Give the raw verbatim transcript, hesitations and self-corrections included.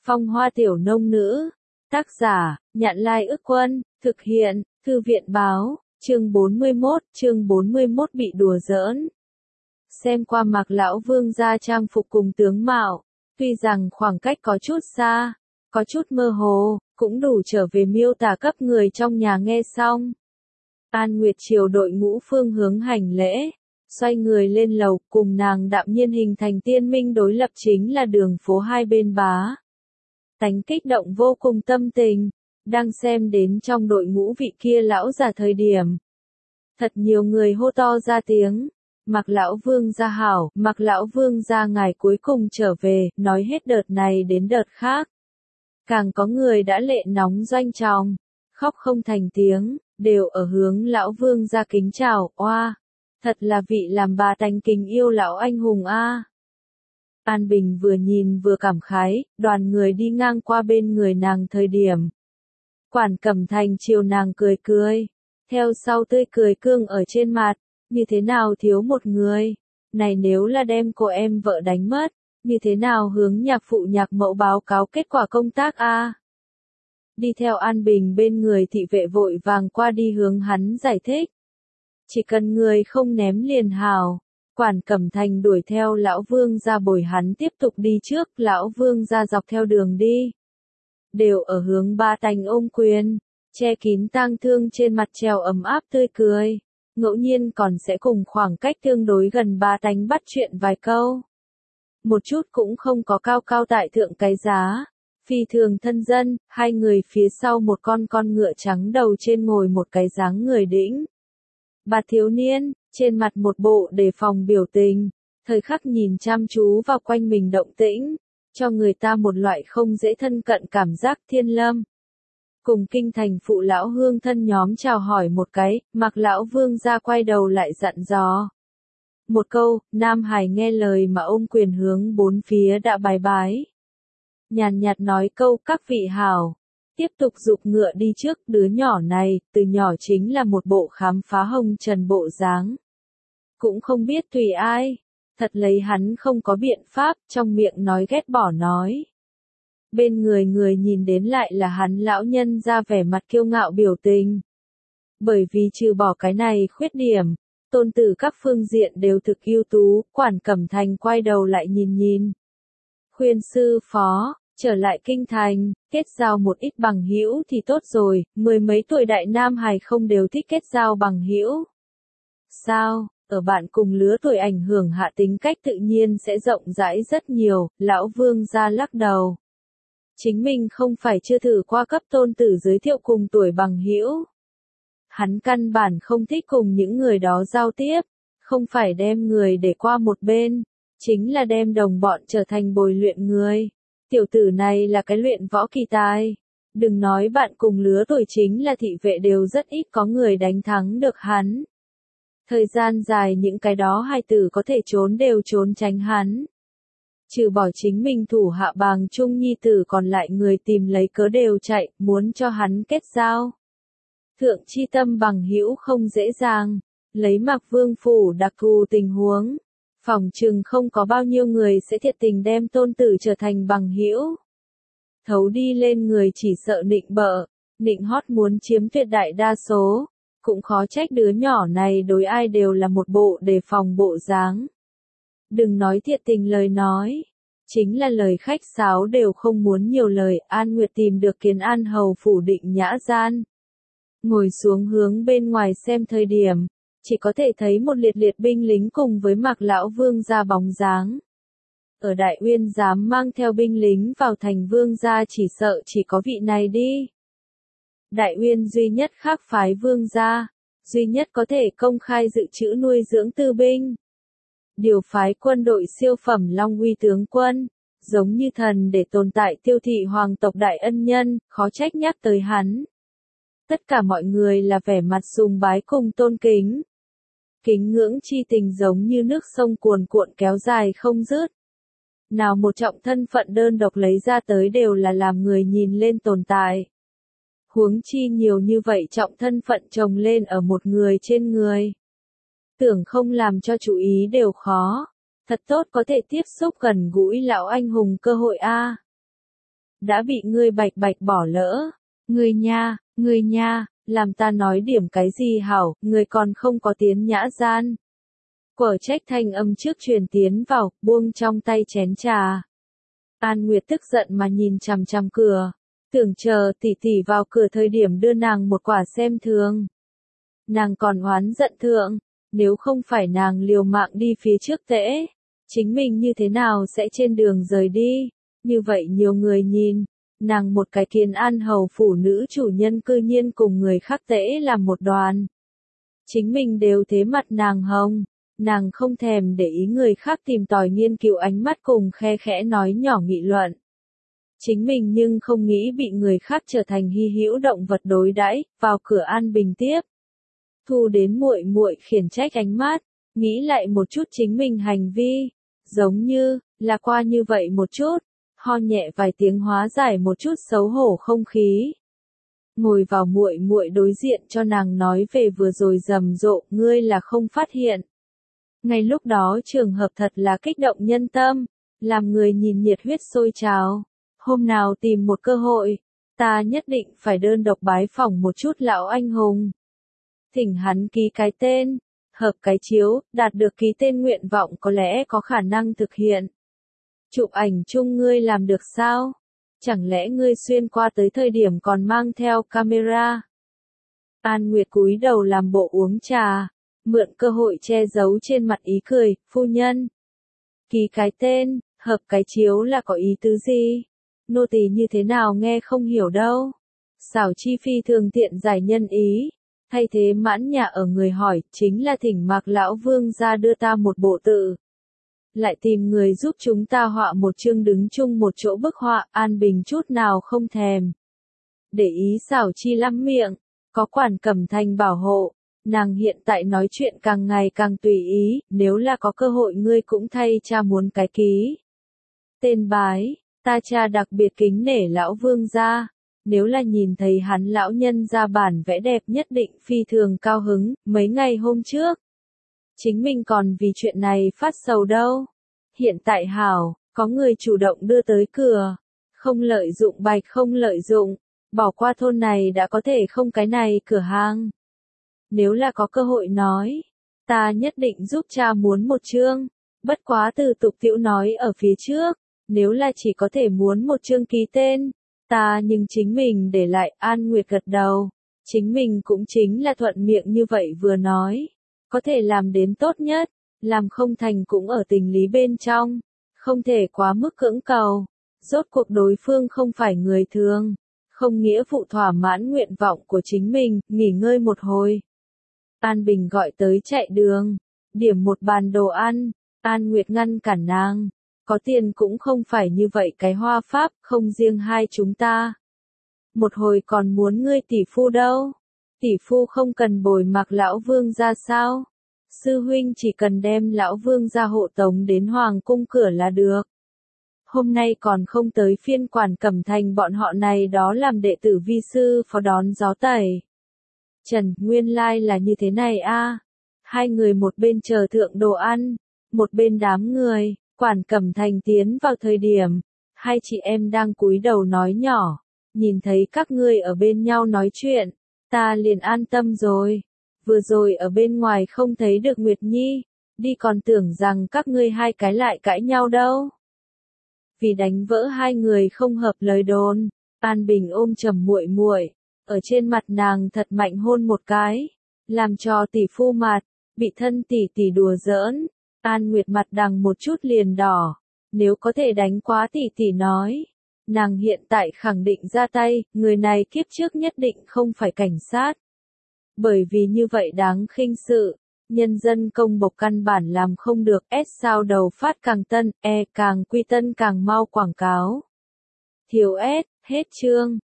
Phong hoa tiểu nông nữ. Tác giả, Nhạn Lai Ức Quân, thực hiện, Thư viện báo, chương bốn mươi mốt, chương bốn mươi mốt bị đùa giỡn. Xem qua Mạc lão vương gia trang phục cùng tướng mạo, tuy rằng khoảng cách có chút xa, có chút mơ hồ, cũng đủ trở về miêu tả cấp người trong nhà nghe xong. An Nguyệt Triều đội ngũ phương hướng hành lễ, xoay người lên lầu, cùng nàng đạm nhiên hình thành tiên minh đối lập chính là đường phố hai bên bá. Tánh kích động vô cùng tâm tình, đang xem đến trong đội ngũ vị kia lão già thời điểm. Thật nhiều người hô to ra tiếng, Mạc lão vương gia hảo, Mạc lão vương gia ngài cuối cùng trở về, nói hết đợt này đến đợt khác. Càng có người đã lệ nóng doanh tròng, khóc không thành tiếng, đều ở hướng lão vương gia kính chào, oa, thật là vị làm bà tánh kính yêu lão anh hùng a. An Bình vừa nhìn vừa cảm khái, đoàn người đi ngang qua bên người nàng thời điểm. Quản Cẩm Thành chiều nàng cười cười, theo sau tươi cười cương ở trên mặt, như thế nào thiếu một người, này nếu là đem cô em vợ đánh mất, như thế nào hướng nhạc phụ nhạc mẫu báo cáo kết quả công tác a? Đi theo An Bình bên người thị vệ vội vàng qua đi hướng hắn giải thích. Chỉ cần người không ném liền hào. Quản Cẩm Thành đuổi theo lão vương ra bồi hắn tiếp tục đi trước, lão vương ra dọc theo đường đi. Đều ở hướng ba tành ôm quyền, che kín tang thương trên mặt treo ấm áp tươi cười, ngẫu nhiên còn sẽ cùng khoảng cách tương đối gần ba tánh bắt chuyện vài câu. Một chút cũng không có cao cao tại thượng cái giá, phi thường thân dân, hai người phía sau một con con ngựa trắng đầu trên ngồi một cái dáng người đĩnh. Bà thiếu niên, trên mặt một bộ đề phòng biểu tình, thời khắc nhìn chăm chú vào quanh mình động tĩnh, cho người ta một loại không dễ thân cận cảm giác thiên lâm. Cùng kinh thành phụ lão hương thân nhóm chào hỏi một cái, Mạc lão vương ra quay đầu lại dặn dò. Một câu, Nam Hải nghe lời mà ôm quyền hướng bốn phía đã bái bái. Nhàn nhạt nói câu các vị hảo. Tiếp tục giục ngựa đi trước, đứa nhỏ này, từ nhỏ chính là một bộ khám phá hồng trần bộ dáng. Cũng không biết tùy ai, thật lấy hắn không có biện pháp, trong miệng nói ghét bỏ nói. Bên người người nhìn đến lại là hắn lão nhân ra vẻ mặt kiêu ngạo biểu tình. Bởi vì trừ bỏ cái này khuyết điểm, tôn tử các phương diện đều thực ưu tú, Quản Cẩm Thành quay đầu lại nhìn nhìn. Khuyên sư phó. Trở lại kinh thành, kết giao một ít bằng hữu thì tốt rồi, mười mấy tuổi đại nam hài không đều thích kết giao bằng hữu. Sao, ở bạn cùng lứa tuổi ảnh hưởng hạ tính cách tự nhiên sẽ rộng rãi rất nhiều, lão vương ra lắc đầu. Chính mình không phải chưa thử qua cấp tôn tử giới thiệu cùng tuổi bằng hữu. Hắn căn bản không thích cùng những người đó giao tiếp, không phải đem người để qua một bên, chính là đem đồng bọn trở thành bồi luyện người. Tiểu tử này là cái luyện võ kỳ tài. Đừng nói bạn cùng lứa tuổi chính là thị vệ đều rất ít có người đánh thắng được hắn. Thời gian dài những cái đó hai tử có thể trốn đều trốn tránh hắn. Trừ bỏ chính mình thủ hạ bàng trung nhi tử còn lại người tìm lấy cớ đều chạy, muốn cho hắn kết giao. Thượng chi tâm bằng hữu không dễ dàng, lấy Mạc Vương phủ đặc thù tình huống. Phòng chừng không có bao nhiêu người sẽ thiệt tình đem tôn tử trở thành bằng hữu. Thấu đi lên người chỉ sợ nịnh bợ, nịnh hót muốn chiếm tuyệt đại đa số, cũng khó trách đứa nhỏ này đối ai đều là một bộ đề phòng bộ dáng. Đừng nói thiệt tình lời nói, chính là lời khách sáo đều không muốn nhiều lời. An Nguyệt tìm được Kiến An hầu phủ Định Nhã gian. Ngồi xuống hướng bên ngoài xem thời điểm. Chỉ có thể thấy một liệt liệt binh lính cùng với Mạc lão vương gia bóng dáng. Ở Đại Uyên dám mang theo binh lính vào thành vương gia chỉ sợ chỉ có vị này đi. Đại Uyên duy nhất khác phái vương gia, duy nhất có thể công khai dự trữ nuôi dưỡng tư binh. Điều phái quân đội siêu phẩm Long Uy tướng quân, giống như thần để tồn tại tiêu thị hoàng tộc đại ân nhân, khó trách nhắc tới hắn. Tất cả mọi người là vẻ mặt sùng bái cùng tôn kính. Kính ngưỡng chi tình giống như nước sông cuồn cuộn kéo dài không dứt. Nào một trọng thân phận đơn độc lấy ra tới đều là làm người nhìn lên tồn tại. Huống chi nhiều như vậy trọng thân phận chồng lên ở một người trên người. Tưởng không làm cho chú ý đều khó. Thật tốt có thể tiếp xúc gần gũi lão anh hùng cơ hội a. đã bị ngươi bạch bạch bỏ lỡ. Ngươi nha, ngươi nha, làm ta nói điểm cái gì hảo, ngươi còn không có tiến nhã gian. Quở trách thanh âm trước truyền tiến vào, buông trong tay chén trà. An Nguyệt tức giận mà nhìn chằm chằm cửa, tưởng chờ tỷ tỷ vào cửa thời điểm đưa nàng một quả xem thường. Nàng còn oán giận thượng, nếu không phải nàng liều mạng đi phía trước tễ, chính mình như thế nào sẽ trên đường rời đi, như vậy nhiều người nhìn, nàng một cái Kiến An hầu phủ nữ chủ nhân cư nhiên cùng người khác tễ làm một đoàn. Chính mình đều thế mặt nàng hồng, nàng không thèm để ý người khác tìm tòi nghiên cứu ánh mắt cùng khe khẽ nói nhỏ nghị luận. Chính mình nhưng không nghĩ bị người khác trở thành hy hữu động vật đối đãi, vào cửa An Bình tiếp. Thu đến muội muội khiển trách ánh mắt, nghĩ lại một chút chính mình hành vi, giống như là qua như vậy một chút, ho nhẹ vài tiếng hóa giải một chút xấu hổ không khí. Ngồi vào muội muội đối diện cho nàng nói về vừa rồi rầm rộ, ngươi là không phát hiện. Ngay lúc đó trường hợp thật là kích động nhân tâm, làm người nhìn nhiệt huyết sôi trào. Hôm nào tìm một cơ hội, ta nhất định phải đơn độc bái phỏng một chút lão anh hùng. Thỉnh hắn ký cái tên, hợp cái chiếu, đạt được ký tên nguyện vọng có lẽ có khả năng thực hiện. Chụp ảnh chung ngươi làm được sao? Chẳng lẽ ngươi xuyên qua tới thời điểm còn mang theo camera? An Nguyệt cúi đầu làm bộ uống trà, mượn cơ hội che giấu trên mặt ý cười, phu nhân. Ký cái tên, hợp cái chiếu là có ý tứ gì? Nô tỳ như thế nào nghe không hiểu đâu. Xảo Chi phi thường tiện giải nhân ý, thay thế mãn nhà ở người hỏi, chính là thỉnh Mạc lão vương ra đưa ta một bộ tự. Lại tìm người giúp chúng ta họa một chương đứng chung một chỗ bức họa, An Bình chút nào không thèm. Để ý Xảo Chi lắm miệng, có Quản Cẩm Thành bảo hộ, nàng hiện tại nói chuyện càng ngày càng tùy ý, nếu là có cơ hội ngươi cũng thay cha muốn cái ký. Tên bái, ta cha đặc biệt kính nể lão vương gia, nếu là nhìn thấy hắn lão nhân ra bản vẽ đẹp nhất định phi thường cao hứng, mấy ngày hôm trước. Chính mình còn vì chuyện này phát sầu đâu. Hiện tại hảo, có người chủ động đưa tới cửa. Không lợi dụng bạch không lợi dụng. Bỏ qua thôn này đã có thể không cái này cửa hàng. Nếu là có cơ hội nói, ta nhất định giúp cha muốn một chương. Bất quá từ tục tiểu nói ở phía trước, nếu là chỉ có thể muốn một chương ký tên, ta nhưng chính mình để lại. An Nguyệt gật đầu. Chính mình cũng chính là thuận miệng như vậy vừa nói. Có thể làm đến tốt nhất, làm không thành cũng ở tình lý bên trong, không thể quá mức cưỡng cầu. Rốt cuộc đối phương không phải người thường, không nghĩa vụ thỏa mãn nguyện vọng của chính mình, nghỉ ngơi một hồi. An Bình gọi tới chạy đường, điểm một bàn đồ ăn, An Nguyệt ngăn cản nàng, có tiền cũng không phải như vậy cái hoa pháp, không riêng hai chúng ta. Một hồi còn muốn ngươi tỷ phu đâu. Tỷ phu không cần bồi Mạc lão vương ra sao? Sư huynh chỉ cần đem lão vương ra hộ tống đến hoàng cung cửa là được. Hôm nay còn không tới phiên Quản Cẩm Thành bọn họ này đó làm đệ tử vi sư phó đón gió tẩy. Trần, nguyên lai là như thế này a. Hai người một bên chờ thượng đồ ăn, một bên đám người, Quản Cẩm Thành tiến vào thời điểm, hai chị em đang cúi đầu nói nhỏ, nhìn thấy các ngươi ở bên nhau nói chuyện. Ta liền an tâm rồi. Vừa rồi ở bên ngoài không thấy được Nguyệt Nhi, đi còn tưởng rằng các ngươi hai cái lại cãi nhau đâu. Vì đánh vỡ hai người không hợp lời đồn, An Bình ôm chầm muội muội, ở trên mặt nàng thật mạnh hôn một cái, làm cho tỷ phu mặt, bị thân tỷ tỷ đùa giỡn. An Nguyệt mặt đằng một chút liền đỏ, nếu có thể đánh quá tỷ tỷ nói. Nàng hiện tại khẳng định ra tay, người này kiếp trước nhất định không phải cảnh sát. Bởi vì như vậy đáng khinh sự, nhân dân công bộc căn bản làm không được. S sao đầu phát càng tân, E càng quy tân càng mau quảng cáo. Thiếu S, hết chương.